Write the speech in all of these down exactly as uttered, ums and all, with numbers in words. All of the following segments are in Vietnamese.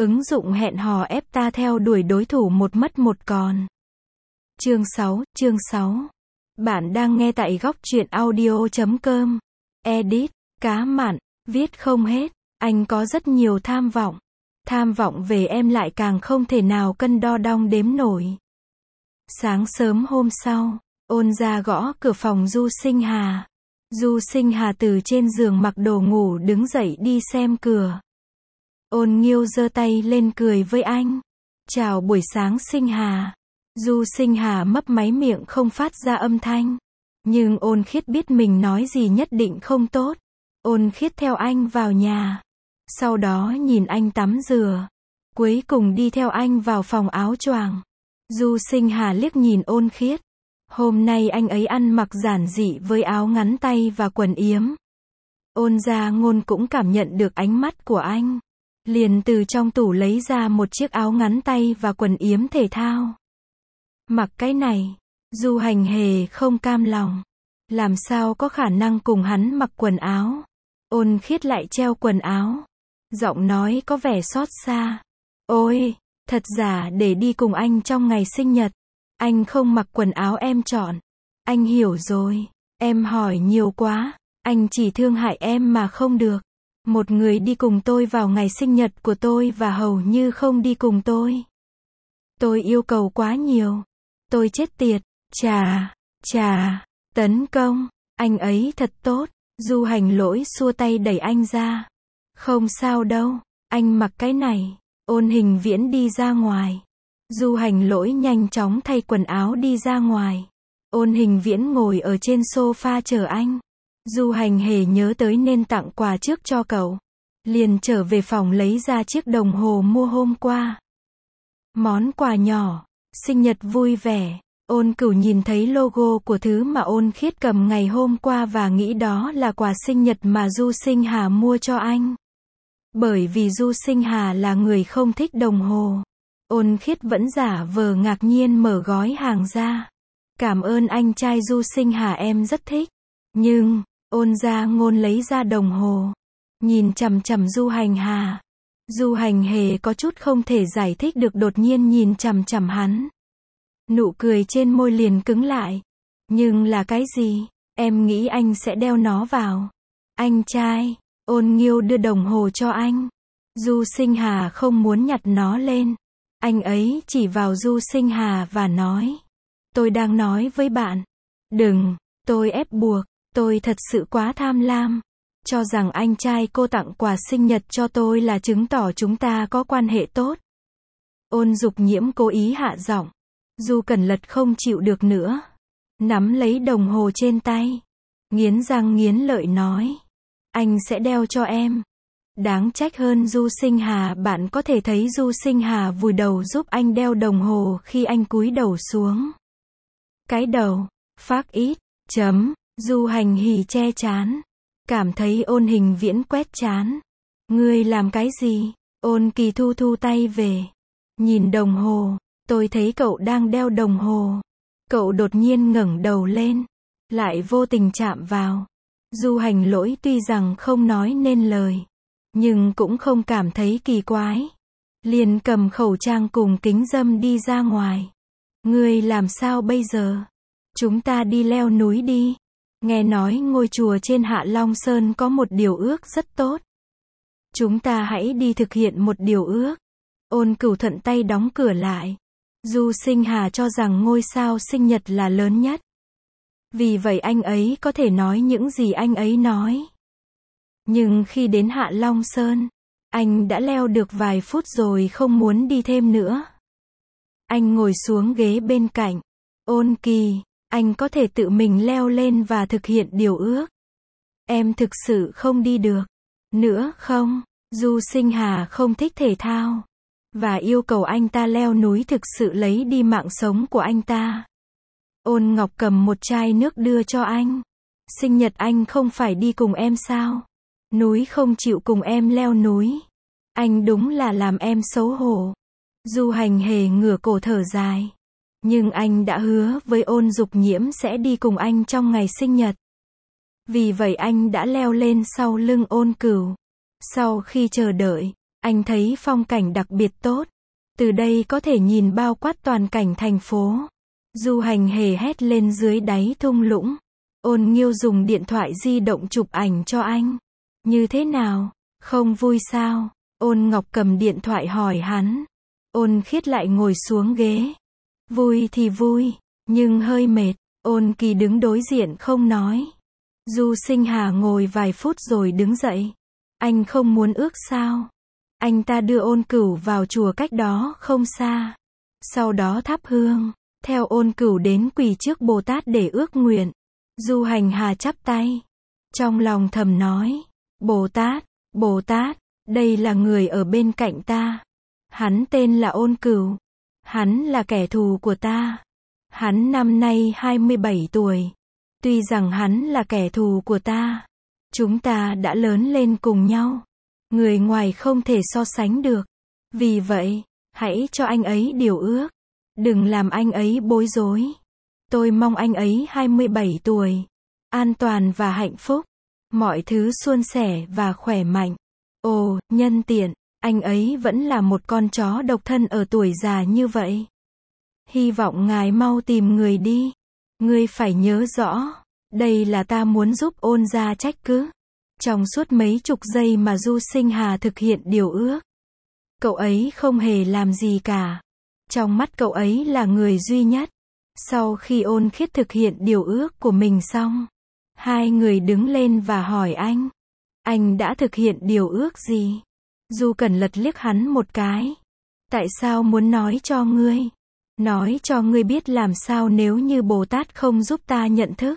Ứng dụng hẹn hò ép ta theo đuổi đối thủ một mất một còn. Chương sáu, chương sáu. Bạn đang nghe tại góc truyện audio chấm com. Edit, cá mặn, viết không hết. Anh có rất nhiều tham vọng. Tham vọng về em lại càng không thể nào cân đo đong đếm nổi. Sáng sớm hôm sau, Ôn ra gõ cửa phòng Du Sinh Hà. Du Sinh Hà từ trên giường mặc đồ ngủ đứng dậy đi xem cửa. Ôn Nghiêu giơ tay lên cười với anh. Chào buổi sáng Sinh Hà. Du Sinh Hà mấp máy miệng không phát ra âm thanh. Nhưng Ôn Khiết biết mình nói gì nhất định không tốt. Ôn Khiết theo anh vào nhà. Sau đó nhìn anh tắm rửa. Cuối cùng đi theo anh vào phòng áo choàng. Du Sinh Hà liếc nhìn Ôn Khiết. Hôm nay anh ấy ăn mặc giản dị với áo ngắn tay và quần yếm. Ôn Gia Ngôn cũng cảm nhận được ánh mắt của anh. Liền từ trong tủ lấy ra một chiếc áo ngắn tay và quần yếm thể thao. Mặc cái này, Du Hành Hề không cam lòng. Làm sao có khả năng cùng hắn mặc quần áo. Ôn Khiết lại treo quần áo. Giọng nói có vẻ xót xa. Ôi, thật giả để đi cùng anh trong ngày sinh nhật. Anh không mặc quần áo em chọn. Anh hiểu rồi, em hỏi nhiều quá. Anh chỉ thương hại em mà không được. Một người đi cùng tôi vào ngày sinh nhật của tôi và hầu như không đi cùng tôi. Tôi yêu cầu quá nhiều. Tôi chết tiệt. Chà, chà, tấn công. Anh ấy thật tốt. Du Hành Lỗi xua tay đẩy anh ra. Không sao đâu, anh mặc cái này. Ôn Hình Viễn đi ra ngoài. Du Hành Lỗi nhanh chóng thay quần áo đi ra ngoài. Ôn Hình Viễn ngồi ở trên sofa chờ anh. Du Hành Hề nhớ tới nên tặng quà trước cho cậu. Liền trở về phòng lấy ra chiếc đồng hồ mua hôm qua. Món quà nhỏ, sinh nhật vui vẻ. Ôn Cửu nhìn thấy logo của thứ mà Ôn Khiết cầm ngày hôm qua và nghĩ đó là quà sinh nhật mà Du Sinh Hà mua cho anh. Bởi vì Du Sinh Hà là người không thích đồng hồ. Ôn Khiết vẫn giả vờ ngạc nhiên mở gói hàng ra. Cảm ơn anh trai Du Sinh Hà, em rất thích. Nhưng, Ôn Gia Ngôn lấy ra đồng hồ. Nhìn chằm chằm Du Hành Hà. Du Hành Hề có chút không thể giải thích được đột nhiên nhìn chằm chằm hắn. Nụ cười trên môi liền cứng lại. Nhưng là cái gì? Em nghĩ anh sẽ đeo nó vào. Anh trai, Ôn Nghiêu đưa đồng hồ cho anh. Du Sinh Hà không muốn nhặt nó lên. Anh ấy chỉ vào Du Sinh Hà và nói. Tôi đang nói với bạn. Đừng, tôi ép buộc. Tôi thật sự quá tham lam. Cho rằng anh trai cô tặng quà sinh nhật cho tôi là chứng tỏ chúng ta có quan hệ tốt. Ôn Dục Nhiễm cố ý hạ giọng. Du Cẩn Lật không chịu được nữa. Nắm lấy đồng hồ trên tay. Nghiến răng nghiến lợi nói. Anh sẽ đeo cho em. Đáng trách hơn Du Sinh Hà, bạn có thể thấy Du Sinh Hà vùi đầu giúp anh đeo đồng hồ khi anh cúi đầu xuống. Cái đầu, phác ít, chấm, Du Hành Hỉ che chán. Cảm thấy Ôn Hình Viễn quét chán. Ngươi làm cái gì? Ôn Kỳ thu thu tay về. Nhìn đồng hồ, tôi thấy cậu đang đeo đồng hồ. Cậu đột nhiên ngẩng đầu lên. Lại vô tình chạm vào. Du Hành Lỗi tuy rằng không nói nên lời. Nhưng cũng không cảm thấy kỳ quái. Liền cầm khẩu trang cùng kính râm đi ra ngoài. Ngươi làm sao bây giờ? Chúng ta đi leo núi đi. Nghe nói ngôi chùa trên Hạ Long Sơn có một điều ước rất tốt. Chúng ta hãy đi thực hiện một điều ước. Ôn Cửu thuận tay đóng cửa lại. Du Sinh Hà cho rằng ngôi sao sinh nhật là lớn nhất. Vì vậy anh ấy có thể nói những gì anh ấy nói. Nhưng khi đến Hạ Long Sơn, anh đã leo được vài phút rồi không muốn đi thêm nữa. Anh ngồi xuống ghế bên cạnh. Ôn Kỳ, anh có thể tự mình leo lên và thực hiện điều ước. Em thực sự không đi được nữa không? Du Sinh Hà không thích thể thao. Và yêu cầu anh ta leo núi thực sự lấy đi mạng sống của anh ta. Ôn Ngọc cầm một chai nước đưa cho anh. Sinh nhật anh không phải đi cùng em sao? Núi không chịu cùng em leo núi. Anh đúng là làm em xấu hổ. Du Hành Hề ngửa cổ thở dài. Nhưng anh đã hứa với Ôn Dục Nhiễm sẽ đi cùng anh trong ngày sinh nhật. Vì vậy anh đã leo lên sau lưng Ôn Cửu. Sau khi chờ đợi, Anh thấy phong cảnh đặc biệt tốt. Từ đây có thể nhìn bao quát toàn cảnh thành phố. Du Hành hề hét lên dưới đáy thung lũng. Ôn Nghiêu dùng điện thoại di động chụp ảnh cho anh. Như thế nào? Không vui sao? Ôn Ngọc cầm điện thoại hỏi hắn. Ôn Khiết lại ngồi xuống ghế. Vui thì vui, nhưng hơi mệt. Ôn Kỳ đứng đối diện không nói. Du Sinh Hà ngồi vài phút rồi đứng dậy. Anh không muốn ước sao? Anh ta đưa Ôn Cửu vào chùa cách đó không xa. Sau đó thắp hương, theo Ôn Cửu đến quỳ trước Bồ Tát để ước nguyện. Du Hành Hà chắp tay. Trong lòng thầm nói. Bồ Tát, Bồ Tát, đây là người ở bên cạnh ta. Hắn tên là Ôn Cửu. Hắn là kẻ thù của ta. Hắn năm nay hai mươi bảy tuổi. Tuy rằng hắn là kẻ thù của ta, chúng ta đã lớn lên cùng nhau. Người ngoài không thể so sánh được. Vì vậy, hãy cho anh ấy điều ước. Đừng làm anh ấy bối rối. Tôi mong anh ấy hai mươi bảy tuổi, an toàn và hạnh phúc. Mọi thứ suôn sẻ và khỏe mạnh. Ồ, nhân tiện, anh ấy vẫn là một con chó độc thân ở tuổi già như vậy. Hy vọng ngài mau tìm người đi. Ngươi phải nhớ rõ, đây là ta muốn giúp Ôn gia trách cứ. Trong suốt mấy chục giây mà Du Sinh Hà thực hiện điều ước, cậu ấy không hề làm gì cả. Trong mắt cậu ấy là người duy nhất. Sau khi Ôn Khiết thực hiện điều ước của mình xong, hai người đứng lên và hỏi anh. Anh đã thực hiện điều ước gì? Du Cẩn Lật liếc hắn một cái. Tại sao muốn nói cho ngươi? Nói cho ngươi biết làm sao nếu như Bồ Tát không giúp ta nhận thức.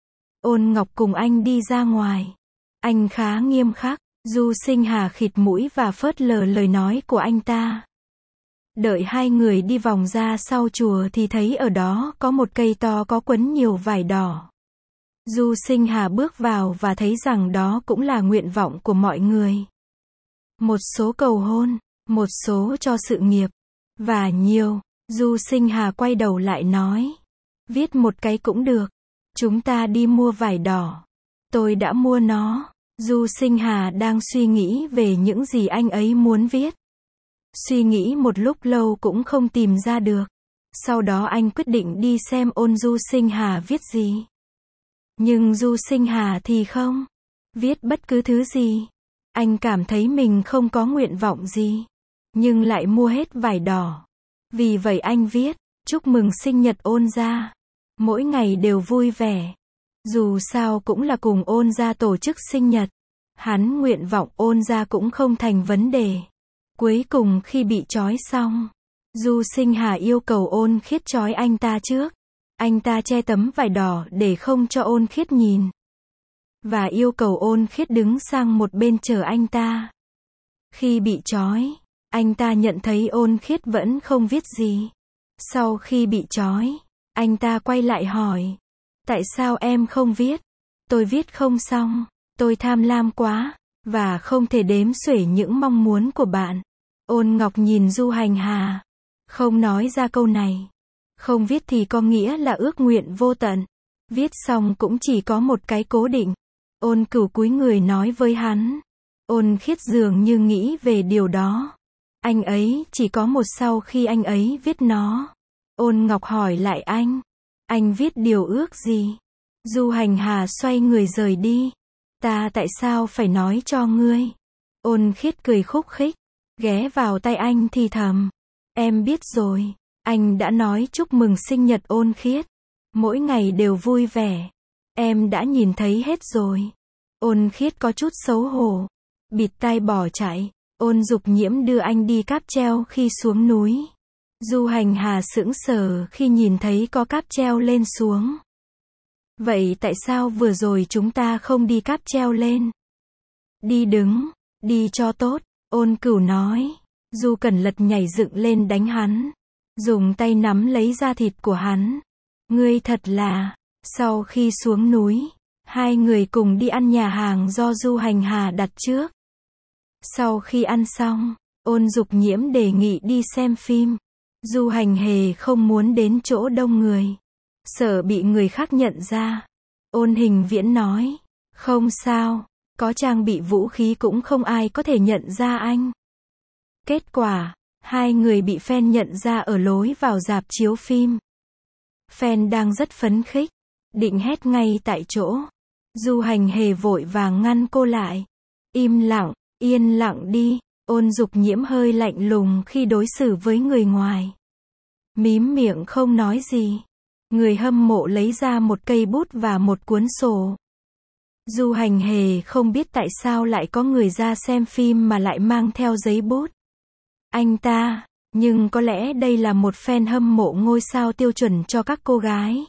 Ôn Ngọc cùng anh đi ra ngoài. Anh khá nghiêm khắc. Du Sinh Hà khịt mũi và phớt lờ lời nói của anh ta. Đợi hai người đi vòng ra sau chùa thì thấy ở đó có một cây to có quấn nhiều vải đỏ. Du Sinh Hà bước vào và thấy rằng đó cũng là nguyện vọng của mọi người. Một số cầu hôn, một số cho sự nghiệp, và nhiều. Du Sinh Hà quay đầu lại nói. Viết một cái cũng được. Chúng ta đi mua vải đỏ. Tôi đã mua nó. Du Sinh Hà đang suy nghĩ về những gì anh ấy muốn viết. Suy nghĩ một lúc lâu cũng không tìm ra được. Sau đó anh quyết định đi xem Ôn Du Sinh Hà viết gì. Nhưng Du Sinh Hà thì không viết bất cứ thứ gì. Anh cảm thấy mình không có nguyện vọng gì, nhưng lại mua hết vải đỏ. Vì vậy anh viết, chúc mừng sinh nhật Ôn gia. Mỗi ngày đều vui vẻ. Dù sao cũng là cùng Ôn gia tổ chức sinh nhật. Hắn nguyện vọng Ôn gia cũng không thành vấn đề. Cuối cùng khi bị trói xong, Du Sinh Hà yêu cầu Ôn Khiết trói anh ta trước. Anh ta che tấm vải đỏ để không cho Ôn Khiết nhìn. Và yêu cầu Ôn Khiết đứng sang một bên chờ anh ta. Khi bị trói, anh ta nhận thấy Ôn Khiết vẫn không viết gì. Sau khi bị trói, anh ta quay lại hỏi. Tại sao em không viết? Tôi viết không xong. Tôi tham lam quá, và không thể đếm xuể những mong muốn của bạn. Ôn Ngọc nhìn Du Hành Hà. Không nói ra câu này. Không viết thì có nghĩa là ước nguyện vô tận. Viết xong cũng chỉ có một cái cố định. Ôn Cửu cúi người nói với hắn. Ôn Khiết dường như nghĩ về điều đó. Anh ấy chỉ có một sau khi anh ấy viết nó. Ôn Ngọc hỏi lại anh. Anh viết điều ước gì? Du Hành Hà xoay người rời đi. Ta tại sao phải nói cho ngươi? Ôn Khiết cười khúc khích, ghé vào tay anh thì thầm. Em biết rồi, anh đã nói chúc mừng sinh nhật Ôn Khiết. Mỗi ngày đều vui vẻ. Em đã nhìn thấy hết rồi. Ôn Khiết có chút xấu hổ, bịt tai bỏ chạy. Ôn Dục Nhiễm đưa anh đi cáp treo khi xuống núi. Du Hành Hà sững sờ khi nhìn thấy có cáp treo lên xuống. Vậy tại sao vừa rồi chúng ta không đi cáp treo lên? Đi đứng, đi cho tốt, Ôn Cửu nói. Du Cẩn Lật nhảy dựng lên đánh hắn, dùng tay nắm lấy da thịt của hắn. Ngươi thật là... Sau khi xuống núi, hai người cùng đi ăn nhà hàng do Du Hành Hà đặt trước. Sau khi ăn xong, Ôn Dục Nhiễm đề nghị đi xem phim. Du Hành Hề không muốn đến chỗ đông người, sợ bị người khác nhận ra. Ôn Hình Viễn nói, không sao, có trang bị vũ khí cũng không ai có thể nhận ra anh. Kết quả, hai người bị fan nhận ra ở lối vào rạp chiếu phim. Fan đang rất phấn khích, định hét ngay tại chỗ. Du Hành Hề vội vàng ngăn cô lại. Im lặng, yên lặng đi. Ôn Dục Nhiễm hơi lạnh lùng khi đối xử với người ngoài. Mím miệng không nói gì. Người hâm mộ lấy ra một cây bút và một cuốn sổ. Du Hành Hề không biết tại sao lại có người ra xem phim mà lại mang theo giấy bút. Anh ta, nhưng có lẽ đây là một fan hâm mộ ngôi sao tiêu chuẩn cho các cô gái.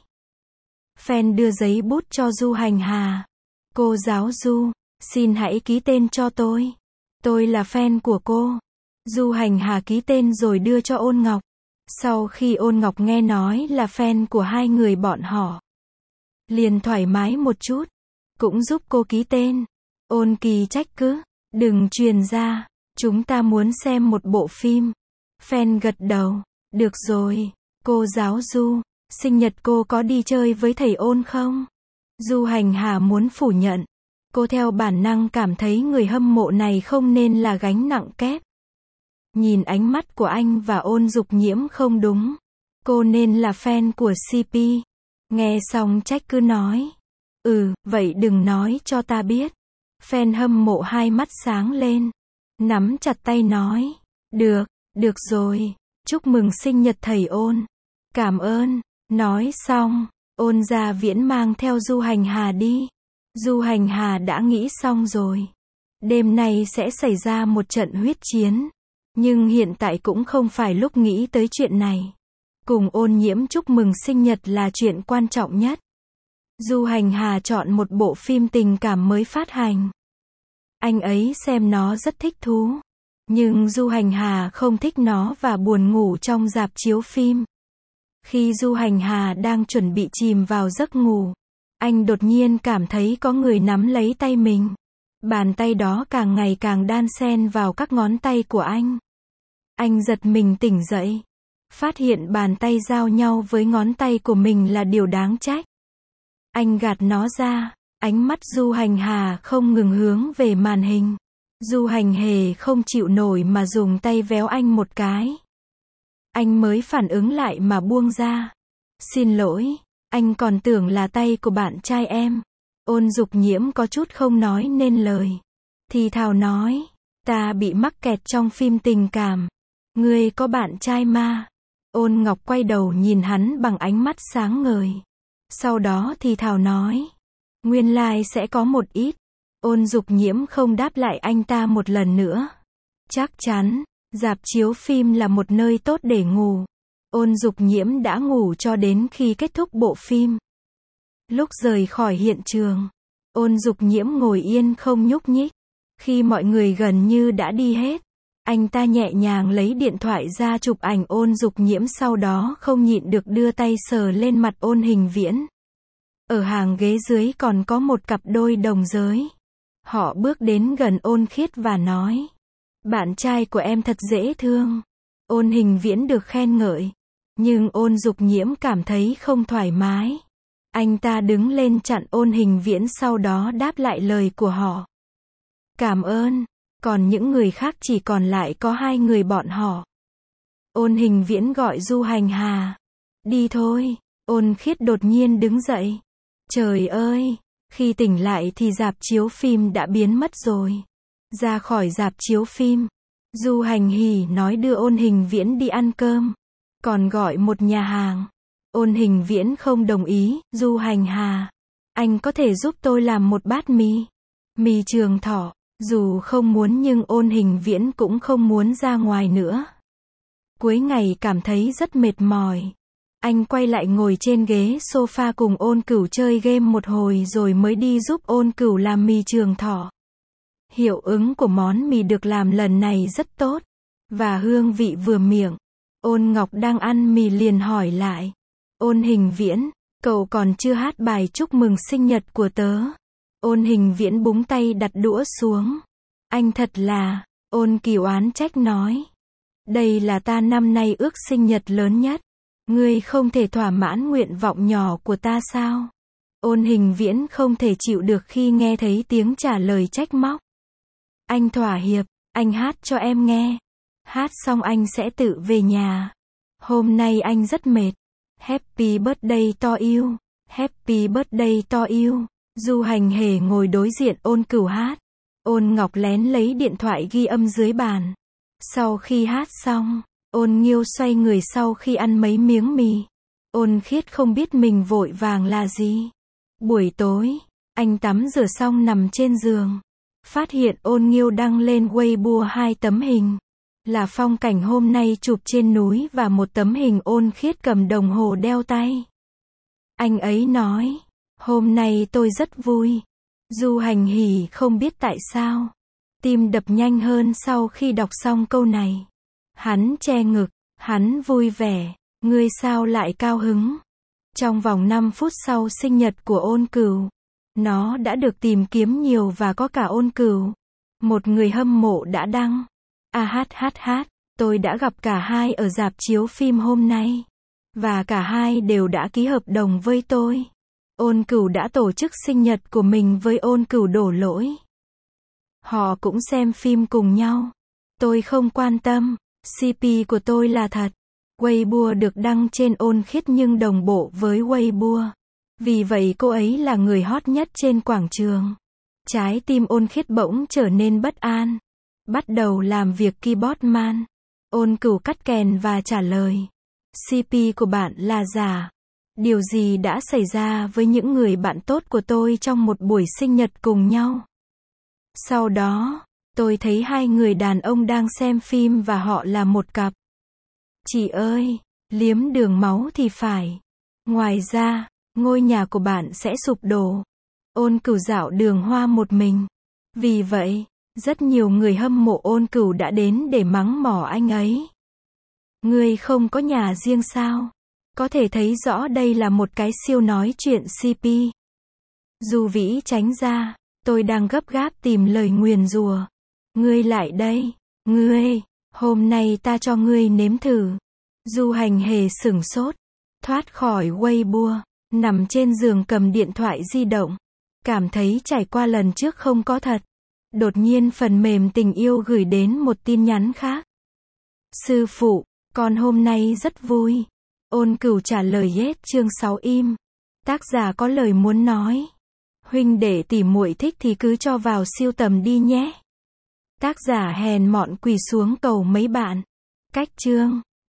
Fan đưa giấy bút cho Du Hành Hà. Cô giáo Du, xin hãy ký tên cho tôi. Tôi là fan của cô. Du Hành Hà ký tên rồi đưa cho Ôn Ngọc. Sau khi Ôn Ngọc nghe nói là fan của hai người bọn họ, liền thoải mái một chút, cũng giúp cô ký tên. Ôn Kỳ trách cứ, đừng truyền ra, chúng ta muốn xem một bộ phim. Fan gật đầu, được rồi, cô giáo Du, sinh nhật cô có đi chơi với thầy Ôn không? Du Hành Hà muốn phủ nhận. Cô theo bản năng cảm thấy người hâm mộ này không nên là gánh nặng kép. Nhìn ánh mắt của anh và Ôn Dục Nhiễm không đúng. Cô nên là fan của xê pê. Nghe xong trách cứ nói. Ừ, vậy đừng nói cho ta biết. Fan hâm mộ hai mắt sáng lên. Nắm chặt tay nói. Được, được rồi. Chúc mừng sinh nhật thầy Ôn. Cảm ơn. Nói xong, Ôn Gia Viễn mang theo Du Hành Hà đi. Du Hành Hà đã nghĩ xong rồi. Đêm nay sẽ xảy ra một trận huyết chiến. Nhưng hiện tại cũng không phải lúc nghĩ tới chuyện này. Cùng Ôn Nhiễm chúc mừng sinh nhật là chuyện quan trọng nhất. Du Hành Hà chọn một bộ phim tình cảm mới phát hành. Anh ấy xem nó rất thích thú. Nhưng Du Hành Hà không thích nó và buồn ngủ trong rạp chiếu phim. Khi Du Hành Hà đang chuẩn bị chìm vào giấc ngủ, anh đột nhiên cảm thấy có người nắm lấy tay mình. Bàn tay đó càng ngày càng đan xen vào các ngón tay của anh. Anh giật mình tỉnh dậy. Phát hiện bàn tay giao nhau với ngón tay của mình là điều đáng trách. Anh gạt nó ra. Ánh mắt Du Hành Hà không ngừng hướng về màn hình. Du Hành Hề không chịu nổi mà dùng tay véo anh một cái. Anh mới phản ứng lại mà buông ra. Xin lỗi, anh còn tưởng là tay của bạn trai em. Ôn Dục Nhiễm có chút không nói nên lời. Thì thào nói, ta bị mắc kẹt trong phim tình cảm. Ngươi có bạn trai mà. Ôn Ngọc quay đầu nhìn hắn bằng ánh mắt sáng ngời. Sau đó thì thào nói, nguyên lai sẽ có một ít. Ôn Dục Nhiễm không đáp lại anh ta một lần nữa. Chắc chắn, rạp chiếu phim là một nơi tốt để ngủ. Ôn Dục Nhiễm đã ngủ cho đến khi kết thúc bộ phim. Lúc rời khỏi hiện trường, Ôn Dục Nhiễm ngồi yên không nhúc nhích. Khi mọi người gần như đã đi hết, anh ta nhẹ nhàng lấy điện thoại ra chụp ảnh Ôn Dục Nhiễm, sau đó không nhịn được đưa tay sờ lên mặt Ôn Hình Viễn. Ở hàng ghế dưới còn có một cặp đôi đồng giới. Họ bước đến gần Ôn Khiết và nói, bạn trai của em thật dễ thương. Ôn Hình Viễn được khen ngợi, nhưng Ôn Dục Nhiễm cảm thấy không thoải mái. Anh ta đứng lên chặn Ôn Hình Viễn, sau đó đáp lại lời của họ. Cảm ơn. Còn những người khác chỉ còn lại có hai người bọn họ. Ôn Hình Viễn gọi Du Hành Hà. Đi thôi. Ôn Khiết đột nhiên đứng dậy. Trời ơi! Khi tỉnh lại thì rạp chiếu phim đã biến mất rồi. Ra khỏi rạp chiếu phim, Du Hành Hỉ nói đưa Ôn Hình Viễn đi ăn cơm, còn gọi một nhà hàng. Ôn Hình Viễn không đồng ý. Du Hành Hà, anh có thể giúp tôi làm một bát mì, mì Trường Thọ. Dù không muốn nhưng Ôn Hình Viễn cũng không muốn ra ngoài nữa. Cuối ngày cảm thấy rất mệt mỏi. Anh quay lại ngồi trên ghế sofa cùng Ôn Cửu chơi game một hồi rồi mới đi giúp Ôn Cửu làm mì Trường Thọ. Hiệu ứng của món mì được làm lần này rất tốt, và hương vị vừa miệng. Ôn Ngọc đang ăn mì liền hỏi lại. Ôn Hình Viễn, cậu còn chưa hát bài chúc mừng sinh nhật của tớ. Ôn Hình Viễn búng tay đặt đũa xuống. Anh thật là, Ôn Cửu oán trách nói. Đây là ta năm nay ước sinh nhật lớn nhất. Ngươi không thể thỏa mãn nguyện vọng nhỏ của ta sao? Ôn Hình Viễn không thể chịu được khi nghe thấy tiếng trả lời trách móc. Anh thỏa hiệp, anh hát cho em nghe. Hát xong anh sẽ tự về nhà. Hôm nay anh rất mệt. Happy birthday to you. Happy birthday to you. Du Hành Hề ngồi đối diện Ôn Cửu hát. Ôn Ngọc lén lấy điện thoại ghi âm dưới bàn. Sau khi hát xong, Ôn Nghiêu xoay người sau khi ăn mấy miếng mì. Ôn Khiết không biết mình vội vàng là gì. Buổi tối, anh tắm rửa xong nằm trên giường. Phát hiện Ôn Nghiêu đăng lên Weibo hai tấm hình. Là phong cảnh hôm nay chụp trên núi và một tấm hình Ôn Khiết cầm đồng hồ đeo tay. Anh ấy nói, hôm nay tôi rất vui. Du Hành Hỉ không biết tại sao. Tim đập nhanh hơn sau khi đọc xong câu này. Hắn che ngực, hắn vui vẻ, ngươi sao lại cao hứng. Trong vòng năm phút sau sinh nhật của Ôn Cửu, nó đã được tìm kiếm nhiều và có cả Ôn Cửu. Một người hâm mộ đã đăng. A hát hát hát, tôi đã gặp cả hai ở rạp chiếu phim hôm nay. Và cả hai đều đã ký hợp đồng với tôi. Ôn Cửu đã tổ chức sinh nhật của mình với Ôn Cửu đổ lỗi. Họ cũng xem phim cùng nhau. Tôi không quan tâm, xê pê của tôi là thật. Weibo được đăng trên Ôn Khiết nhưng đồng bộ với Weibo. Vì vậy cô ấy là người hot nhất trên quảng trường. Trái tim Ôn Khiết bỗng trở nên bất an. Bắt đầu làm việc keyboard man. Ôn Cửu cắt kèn và trả lời. xê pê của bạn là giả. Điều gì đã xảy ra với những người bạn tốt của tôi trong một buổi sinh nhật cùng nhau? Sau đó, tôi thấy hai người đàn ông đang xem phim và họ là một cặp. Chị ơi, liếm đường máu thì phải. Ngoài ra, ngôi nhà của bạn sẽ sụp đổ. Ôn Cửu dạo đường hoa một mình. Vì vậy, rất nhiều người hâm mộ Ôn Cửu đã đến để mắng mỏ anh ấy. Ngươi không có nhà riêng sao? Có thể thấy rõ đây là một cái siêu nói chuyện xê pê. Du Vĩ tránh ra, tôi đang gấp gáp tìm lời nguyền rủa. Ngươi lại đây, ngươi, hôm nay ta cho ngươi nếm thử. Du Hành Hề sửng sốt, thoát khỏi Weibo, nằm trên giường cầm điện thoại di động. Cảm thấy trải qua lần trước không có thật. Đột nhiên phần mềm tình yêu gửi đến một tin nhắn khác. Sư phụ, con hôm nay rất vui. Ôn Cửu trả lời yes. Chương sáu im. Tác giả có lời muốn nói. Huynh đệ tỷ muội thích thì cứ cho vào siêu tầm đi nhé. Tác giả hèn mọn quỳ xuống cầu mấy bạn. Cách chương.